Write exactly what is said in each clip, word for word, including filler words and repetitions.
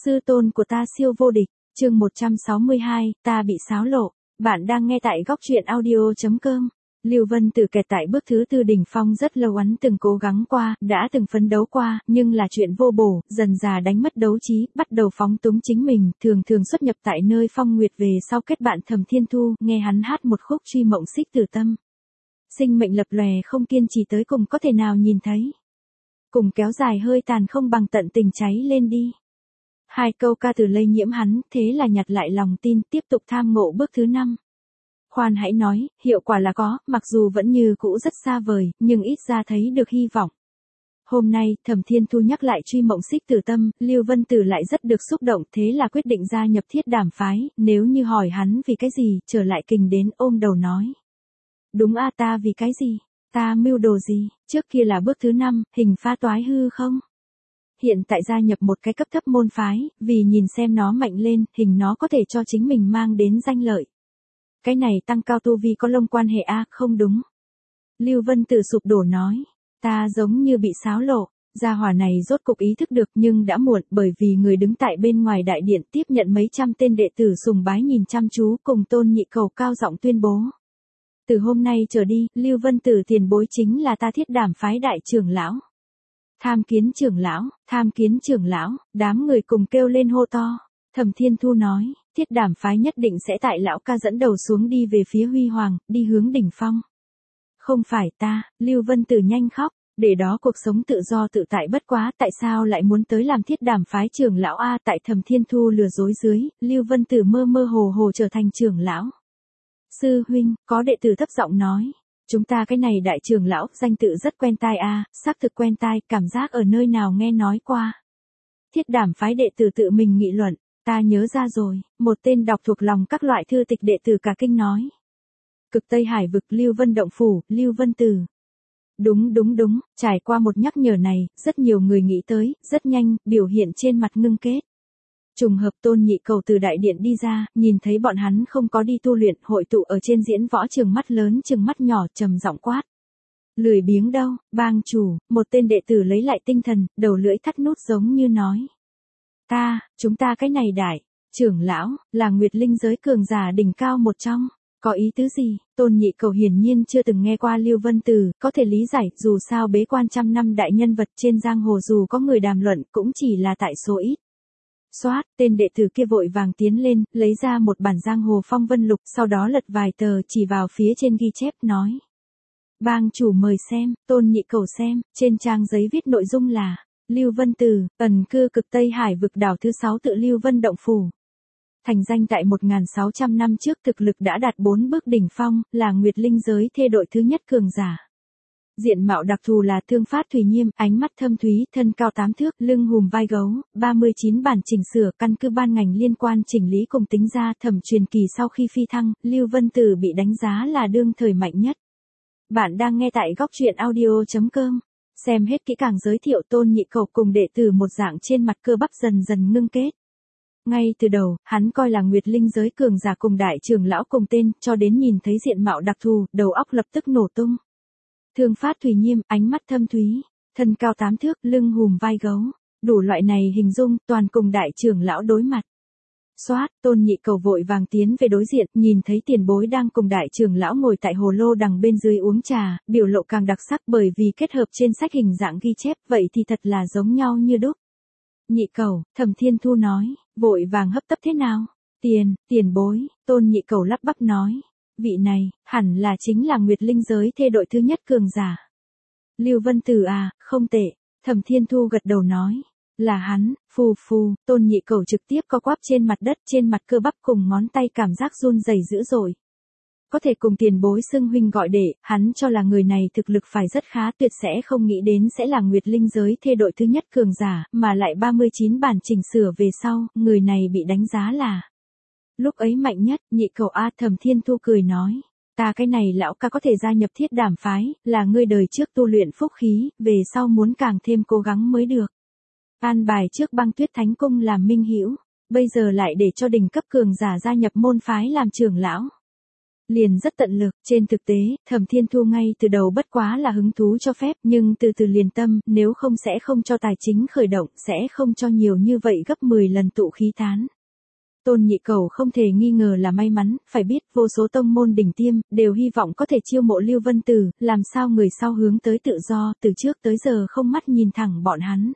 Sư tôn của ta siêu vô địch, chương một trăm sáu mươi hai, ta bị xáo lộ. Bạn đang nghe tại góc truyện audio.com. Lưu Vân Tử kẹt tại bước thứ tư đỉnh phong rất lâu, hắn từng cố gắng qua, đã từng phấn đấu qua, nhưng là chuyện vô bổ, dần dà đánh mất đấu trí, bắt đầu phóng túng chính mình, thường thường xuất nhập tại nơi Phong Nguyệt về sau kết bạn Thẩm Thiên Thu, nghe hắn hát một khúc truy mộng xích tử tâm. Sinh mệnh lập lòe không kiên trì tới cùng có thể nào nhìn thấy. Cùng kéo dài hơi tàn không bằng tận tình cháy lên đi. Hai câu ca từ lây nhiễm hắn, thế là nhặt lại lòng tin, tiếp tục tham ngộ bước thứ năm. Khoan hãy nói, hiệu quả là có, mặc dù vẫn như cũ rất xa vời, nhưng ít ra thấy được hy vọng. Hôm nay, Thẩm Thiên Thu nhắc lại truy mộng xích tử tâm, Lưu Vân Tử lại rất được xúc động, thế là quyết định gia nhập Thiết Đảm phái, nếu như hỏi hắn vì cái gì, trở lại kình đến ôm đầu nói. Đúng a, ta vì cái gì? Ta mưu đồ gì? Trước kia là bước thứ năm, hình pha toái hư không? Hiện tại gia nhập một cái cấp thấp môn phái, vì nhìn xem nó mạnh lên, hình nó có thể cho chính mình mang đến danh lợi. Cái này tăng cao tu vi có lông quan hệ a, không đúng. Lưu Vân Tử sụp đổ nói, ta giống như bị xáo lộ, gia hỏa này rốt cục ý thức được nhưng đã muộn, bởi vì người đứng tại bên ngoài đại điện tiếp nhận mấy trăm tên đệ tử sùng bái nhìn chăm chú cùng Tôn Nhị Cầu cao giọng tuyên bố. Từ hôm nay trở đi, Lưu Vân Tử tiền bối chính là ta Thiết Đảm phái đại trưởng lão. Tham kiến trưởng lão, tham kiến trưởng lão, đám người cùng kêu lên hô to. Thẩm Thiên Thu nói, Thiết Đảm phái nhất định sẽ tại lão ca dẫn đầu xuống đi về phía huy hoàng, đi hướng đỉnh phong. Không phải ta, Lưu Vân Tử nhanh khóc, để đó cuộc sống tự do tự tại bất quá, tại sao lại muốn tới làm Thiết Đảm phái trưởng lão a? Tại Thẩm Thiên Thu lừa dối dưới, Lưu Vân Tử mơ mơ hồ hồ trở thành trưởng lão. Sư huynh, có đệ tử thấp giọng nói. Chúng ta cái này đại trưởng lão, danh tự rất quen tai a, xác thực quen tai, cảm giác ở nơi nào nghe nói qua. Thiết Đảm phái đệ tử tự mình nghị luận, ta nhớ ra rồi, một tên đọc thuộc lòng các loại thư tịch đệ tử cả kinh nói. Cực Tây Hải vực Lưu Vân Động Phủ, Lưu Vân Tử. Đúng đúng đúng, trải qua một nhắc nhở này, rất nhiều người nghĩ tới, rất nhanh, biểu hiện trên mặt ngưng kết. Trùng hợp Tôn Nhị Cầu từ đại điện đi ra, nhìn thấy bọn hắn không có đi tu luyện, hội tụ ở trên diễn võ trường, mắt lớn chừng mắt nhỏ, trầm giọng quát. Lười biếng đâu, bang chủ, một tên đệ tử lấy lại tinh thần, đầu lưỡi thắt nút giống như nói. Ta, chúng ta cái này đại, trưởng lão, là Nguyệt Linh giới cường giả đỉnh cao một trong. Có ý tứ gì? Tôn Nhị Cầu hiển nhiên chưa từng nghe qua Lưu Vân Tử, có thể lý giải, dù sao bế quan trăm năm đại nhân vật trên giang hồ dù có người đàm luận cũng chỉ là tại số ít. Xoát, tên đệ tử kia vội vàng tiến lên, lấy ra một bản giang hồ phong vân lục, sau đó lật vài tờ, chỉ vào phía trên ghi chép, nói. Bang chủ mời xem, Tôn Nhị Cầu xem, trên trang giấy viết nội dung là, Lưu Vân Tử, ẩn cư Cực Tây Hải vực đảo thứ sáu tự Lưu Vân Động Phủ. Thành danh tại một nghìn sáu trăm năm trước, thực lực đã đạt bốn bước đỉnh phong, là Nguyệt Linh giới thê đội thứ nhất cường giả. Diện mạo đặc thù là thương phát thùy nhiêm, ánh mắt thâm thúy, thân cao tám thước, lưng hùm vai gấu, ba mươi chín bản chỉnh sửa, căn cứ ban ngành liên quan chỉnh lý cùng tính ra. Thẩm truyền kỳ sau khi phi thăng, Lưu Vân Tử bị đánh giá là đương thời mạnh nhất. Bạn đang nghe tại góc truyện audio.com. Xem hết kỹ càng giới thiệu, Tôn Nhị Cầu cùng đệ tử một dạng trên mặt cơ bắp dần dần ngưng kết. Ngay từ đầu, hắn coi là Nguyệt Linh giới cường giả cùng đại trưởng lão cùng tên, cho đến nhìn thấy diện mạo đặc thù, đầu óc lập tức nổ tung. Thương phát thùy nhiêm, ánh mắt thâm thúy, thân cao tám thước, lưng hùm vai gấu, đủ loại này hình dung, toàn cùng đại trưởng lão đối mặt. Xoát, Tôn Nhị Cầu vội vàng tiến về đối diện, nhìn thấy tiền bối đang cùng đại trưởng lão ngồi tại hồ lô đằng bên dưới uống trà, biểu lộ càng đặc sắc bởi vì kết hợp trên sách hình dạng ghi chép, vậy thì thật là giống nhau như đúc. Nhị Cầu, Thẩm Thiên Thu nói, vội vàng hấp tấp thế nào? Tiền, tiền bối, Tôn Nhị Cầu lắp bắp nói. Vị này, hẳn là chính là Nguyệt Linh giới thê đội thứ nhất cường giả. Lưu Vân Tử à, không tệ, Thẩm Thiên Thu gật đầu nói. Là hắn, phù phù, Tôn Nhị Cầu trực tiếp co quắp trên mặt đất, trên mặt cơ bắp cùng ngón tay cảm giác run rẩy dữ dội. Có thể cùng tiền bối xưng huynh gọi đệ, hắn cho là người này thực lực phải rất khá, tuyệt sẽ không nghĩ đến sẽ là Nguyệt Linh giới thê đội thứ nhất cường giả, mà lại ba mươi chín bản chỉnh sửa về sau, người này bị đánh giá là lúc ấy mạnh nhất. Nhị Cầu a, Thẩm Thiên Thu cười nói, ta cái này lão ca có thể gia nhập Thiết Đảm phái, là ngươi đời trước tu luyện phúc khí, về sau muốn càng thêm cố gắng mới được. An bài trước Băng Tuyết Thánh Cung làm minh hữu, bây giờ lại để cho đỉnh cấp cường giả gia nhập môn phái làm trưởng lão. liền rất tận lực. Trên thực tế, Thẩm Thiên Thu ngay từ đầu bất quá là hứng thú cho phép, nhưng từ từ liền tâm, nếu không sẽ không cho tài chính khởi động, sẽ không cho nhiều như vậy gấp mười lần tụ khí tán. Tôn Nhị Cẩu không thể nghi ngờ là may mắn, phải biết vô số tông môn đỉnh tiêm, đều hy vọng có thể chiêu mộ Lưu Vân Tử, làm sao người sau hướng tới tự do, từ trước tới giờ không mắt nhìn thẳng bọn hắn.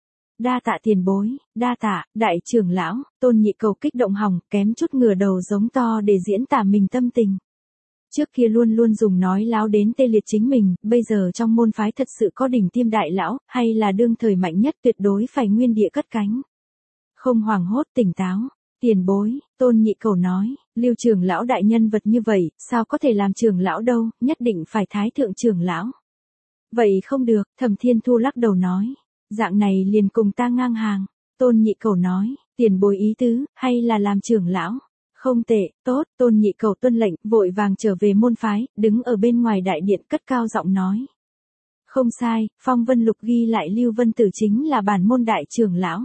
Đa tạ tiền bối, đa tạ, đại trưởng lão. Tôn Nhị Cẩu kích động hỏng, kém chút ngửa đầu giống to để diễn tả mình tâm tình. Trước kia luôn luôn dùng nói láo đến tê liệt chính mình, bây giờ trong môn phái thật sự có đỉnh tiêm đại lão, hay là đương thời mạnh nhất tuyệt đối phải nguyên địa cất cánh. Không hoảng hốt, tỉnh táo. Tiền bối, Tôn Nhị Cẩu nói, Lưu trưởng lão đại nhân vật như vậy, sao có thể làm trưởng lão đâu, nhất định phải thái thượng trưởng lão. Vậy không được, Thẩm Thiên Thu lắc đầu nói, dạng này liền cùng ta ngang hàng. Tôn Nhị Cẩu nói, tiền bối ý tứ, hay là làm trưởng lão. Không tệ, tốt. Tôn Nhị Cẩu tuân lệnh, vội vàng trở về môn phái, đứng ở bên ngoài đại điện cất cao giọng nói. Không sai, Phong Vân Lục ghi lại Lưu Vân Tử chính là bản môn đại trưởng lão.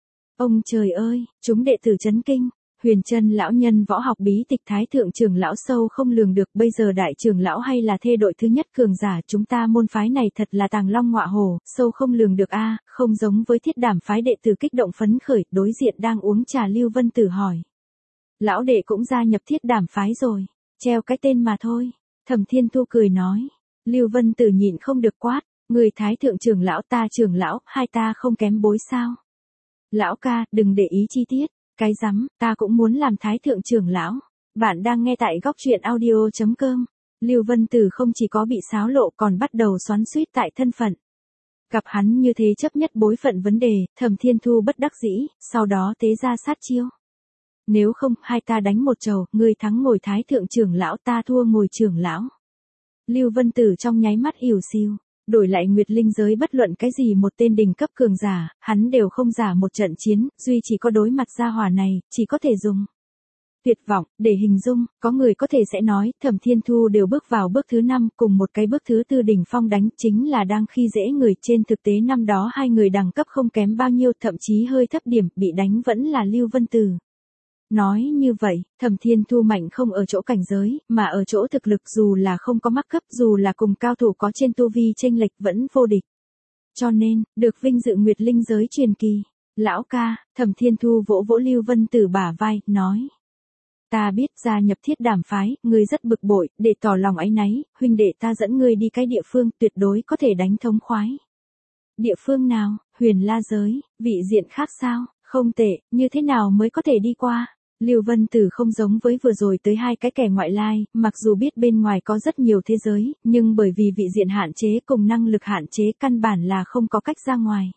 Ông trời ơi, chúng đệ tử chấn kinh. Huyền Chân lão nhân võ học bí tịch thái thượng trưởng lão sâu không lường được, bây giờ đại trưởng lão hay là thê đội thứ nhất cường giả, chúng ta môn phái này thật là tàng long ngọa hổ, sâu không lường được a, không giống với Thiết Đảm phái đệ tử kích động phấn khởi, đối diện đang uống trà Lưu Vân Tử hỏi. Lão đệ cũng gia nhập Thiết Đảm phái rồi, treo cái tên mà thôi. Thẩm Thiên Thu cười nói. Lưu Vân Tử nhịn không được quát, người thái thượng trưởng lão ta trưởng lão, hai ta không kém bối sao? Lão ca, đừng để ý chi tiết. Cái rắm, ta cũng muốn làm thái thượng trưởng lão. Bạn đang nghe tại góc truyện audio chấm com. Lưu Vân Tử không chỉ có bị xáo lộ còn bắt đầu xoắn xuýt tại thân phận. Gặp hắn như thế chấp nhất bối phận vấn đề, Thẩm Thiên Thu bất đắc dĩ, sau đó tế ra sát chiêu. Nếu không, hai ta đánh một trầu, ngươi thắng ngồi thái thượng trưởng lão, ta thua ngồi trưởng lão. Lưu Vân Tử trong nháy mắt ỉu xìu. Đổi lại Nguyệt Linh giới bất luận cái gì một tên đỉnh cấp cường giả, hắn đều không giả một trận chiến, duy chỉ có đối mặt gia hỏa này, chỉ có thể dùng tuyệt vọng để hình dung. Có người có thể sẽ nói, Thẩm Thiên Thu đều bước vào bước thứ năm, cùng một cái bước thứ tư đỉnh phong đánh, chính là đang khi dễ người. Trên thực tế năm đó hai người đẳng cấp không kém bao nhiêu, thậm chí hơi thấp điểm, bị đánh vẫn là Lưu Vân Tử. Nói như vậy, Thẩm Thiên Thu mạnh không ở chỗ cảnh giới, mà ở chỗ thực lực, dù là không có mắc cấp, dù là cùng cao thủ có trên tu vi chênh lệch vẫn vô địch. Cho nên, được vinh dự Nguyệt Linh giới truyền kỳ. Lão ca, Thẩm Thiên Thu vỗ vỗ Lưu Vân Tử bả vai, nói. Ta biết gia nhập Thiết Đảm phái, ngươi rất bực bội, để tỏ lòng áy náy, huynh đệ ta dẫn ngươi đi cái địa phương tuyệt đối có thể đánh thống khoái. Địa phương nào? Huyền La giới, vị diện khác sao? Không tệ, như thế nào mới có thể đi qua? Lưu Vân Tử không giống với vừa rồi tới hai cái kẻ ngoại lai, mặc dù biết bên ngoài có rất nhiều thế giới, nhưng bởi vì vị diện hạn chế cùng năng lực hạn chế căn bản là không có cách ra ngoài.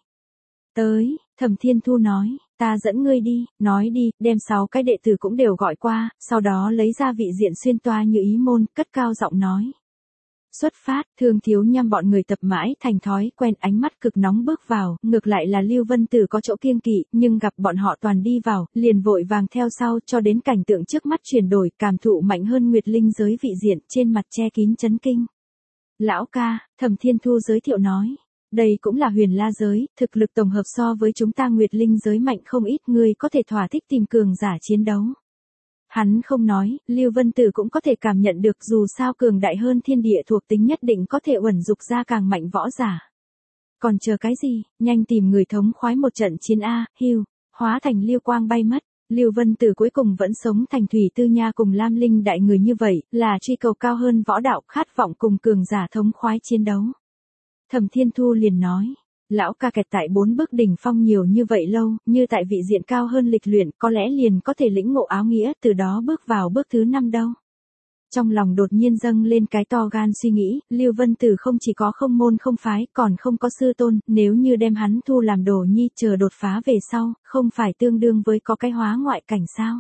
Tới, Thẩm Thiên Thu nói, ta dẫn ngươi đi, nói đi, đem sáu cái đệ tử cũng đều gọi qua, sau đó lấy ra vị diện xuyên toa như ý môn, cất cao giọng nói. Xuất phát, Thương Thiếu Nham bọn người tập mãi thành thói quen, ánh mắt cực nóng bước vào, ngược lại là Lưu Vân Tử có chỗ kiêng kỵ, nhưng gặp bọn họ toàn đi vào, liền vội vàng theo sau, cho đến cảnh tượng trước mắt chuyển đổi, cảm thụ mạnh hơn Nguyệt Linh giới vị diện, trên mặt che kín chấn kinh. Lão ca, Thẩm Thiên Thu giới thiệu nói, đây cũng là Huyền La giới, thực lực tổng hợp so với chúng ta Nguyệt Linh giới mạnh không ít, người có thể thỏa thích tìm cường giả chiến đấu. Hắn không nói, Lưu Vân Tử cũng có thể cảm nhận được, dù sao cường đại hơn thiên địa thuộc tính nhất định có thể uẩn dục ra càng mạnh võ giả. Còn chờ cái gì, nhanh tìm người thống khoái một trận chiến a, hiu, hóa thành lưu quang bay mất. Lưu Vân Tử cuối cùng vẫn sống thành Thủy Tư Nha cùng Lam Linh đại người như vậy, là truy cầu cao hơn võ đạo, khát vọng cùng cường giả thống khoái chiến đấu. Thẩm Thiên Thu liền nói. Lão ca kẹt tại bốn bước đỉnh phong nhiều như vậy lâu, như tại vị diện cao hơn lịch luyện, có lẽ liền có thể lĩnh ngộ áo nghĩa, từ đó bước vào bước thứ năm đâu. Trong lòng đột nhiên dâng lên cái to gan suy nghĩ, Lưu Vân Tử không chỉ có không môn không phái, còn không có sư tôn, nếu như đem hắn thu làm đồ nhi chờ đột phá về sau, không phải tương đương với có cái hóa ngoại cảnh sao.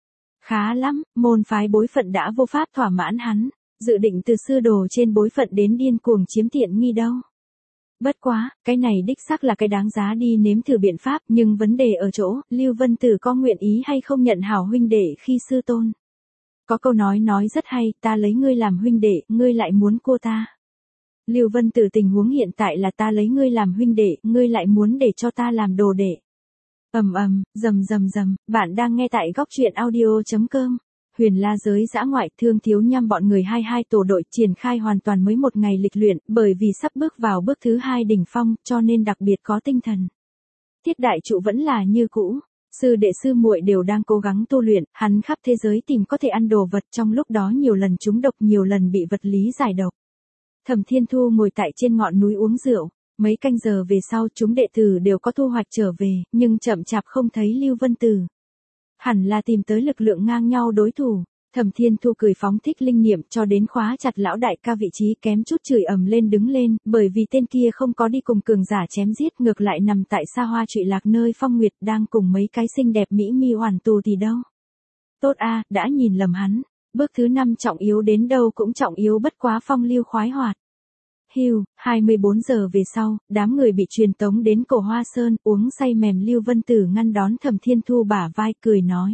Khá lắm, môn phái bối phận đã vô pháp thỏa mãn hắn, dự định từ sư đồ trên bối phận đến điên cuồng chiếm tiện nghi đâu. Bất quá, cái này đích xác là cái đáng giá đi nếm thử biện pháp, nhưng vấn đề ở chỗ, Lưu Vân Tử có nguyện ý hay không nhận hảo huynh đệ khi sư tôn. Có câu nói nói rất hay, ta lấy ngươi làm huynh đệ, ngươi lại muốn cô ta. Lưu Vân Tử tình huống hiện tại là ta lấy ngươi làm huynh đệ, ngươi lại muốn để cho ta làm đồ đệ. Ầm ầm, rầm rầm rầm, bạn đang nghe tại góc truyện audio chấm com. Huyền La giới dã ngoại, Thương Thiếu Nham bọn người hai hai tổ đội triển khai hoàn toàn mới một ngày lịch luyện, bởi vì sắp bước vào bước thứ hai đỉnh phong, cho nên đặc biệt có tinh thần. Tiết đại trụ vẫn là như cũ, sư đệ sư muội đều đang cố gắng tu luyện, hắn khắp thế giới tìm có thể ăn đồ vật, trong lúc đó nhiều lần trúng độc, nhiều lần bị vật lý giải độc. Thẩm Thiên Thu ngồi tại trên ngọn núi uống rượu, mấy canh giờ về sau chúng đệ tử đều có thu hoạch trở về, nhưng chậm chạp không thấy Lưu Vân Tử. Hẳn là tìm tới lực lượng ngang nhau đối thủ. Thẩm Thiên Thu cười phóng thích linh niệm cho đến khóa chặt lão đại ca vị trí, kém chút chửi ầm lên đứng lên, bởi vì tên kia không có đi cùng cường giả chém giết, ngược lại nằm tại xa hoa trụy lạc nơi Phong Nguyệt đang cùng mấy cái xinh đẹp mỹ mi hoàn tù thì đâu. Tốt a, đã nhìn lầm hắn, bước thứ năm trọng yếu đến đâu cũng trọng yếu bất quá phong lưu khoái hoạt. Hưu, hai mươi bốn giờ về sau, đám người bị truyền tống đến Cổ Hoa Sơn, uống say mềm. Lưu Vân Tử ngăn đón Thẩm Thiên Thu bả vai cười nói.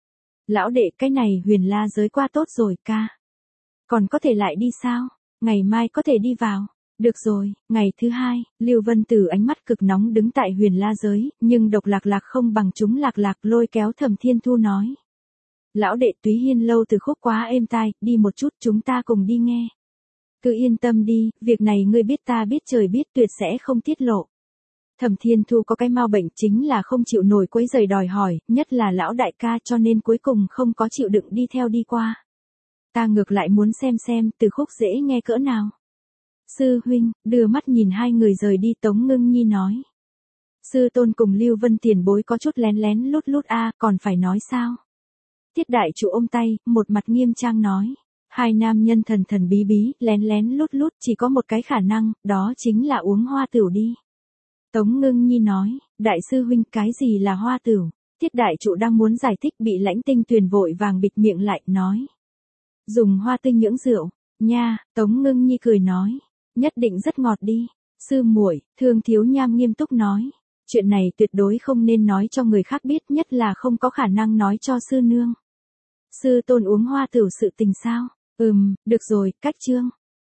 Lão đệ, cái này Huyền La giới qua tốt rồi ca. Còn có thể lại đi sao? Ngày mai có thể đi vào. Được rồi, ngày thứ hai, Lưu Vân Tử ánh mắt cực nóng đứng tại Huyền La giới, nhưng độc lạc lạc không bằng chúng lạc lạc, lôi kéo Thẩm Thiên Thu nói. Lão đệ, Túy Hiên lâu từ khúc quá êm tai, đi một chút chúng ta cùng đi nghe. Cứ yên tâm đi, việc này ngươi biết ta biết trời biết tuyệt sẽ không tiết lộ. Thẩm Thiên Thu có cái mau bệnh chính là không chịu nổi quấy rầy đòi hỏi, nhất là lão đại ca, cho nên cuối cùng không có chịu đựng đi theo đi qua. Ta ngược lại muốn xem xem từ khúc dễ nghe cỡ nào. Sư huynh, đưa mắt nhìn hai người rời đi, Tống Ngưng Nhi nói. Sư tôn cùng Lưu Vân tiền bối có chút lén lén lút lút a, à, còn phải nói sao? Tiết đại trụ ôm tay, một mặt nghiêm trang nói. Hai nam nhân thần thần bí bí, lén lén lút lút, chỉ có một cái khả năng, đó chính là uống hoa tửu đi. Tống Ngưng Nhi nói, đại sư huynh, cái gì là hoa tửu? Tiết đại trụ đang muốn giải thích, bị Lãnh Tinh Tuyền vội vàng bịt miệng lại, nói. Dùng hoa tinh nhưỡng rượu, nha. Tống Ngưng Nhi cười nói, nhất định rất ngọt đi. Sư muội, Thương Thiếu Nham nghiêm túc nói, chuyện này tuyệt đối không nên nói cho người khác biết, nhất là không có khả năng nói cho sư nương. Sư tôn uống hoa tửu sự tình sao? Ừm, được rồi, cách chương.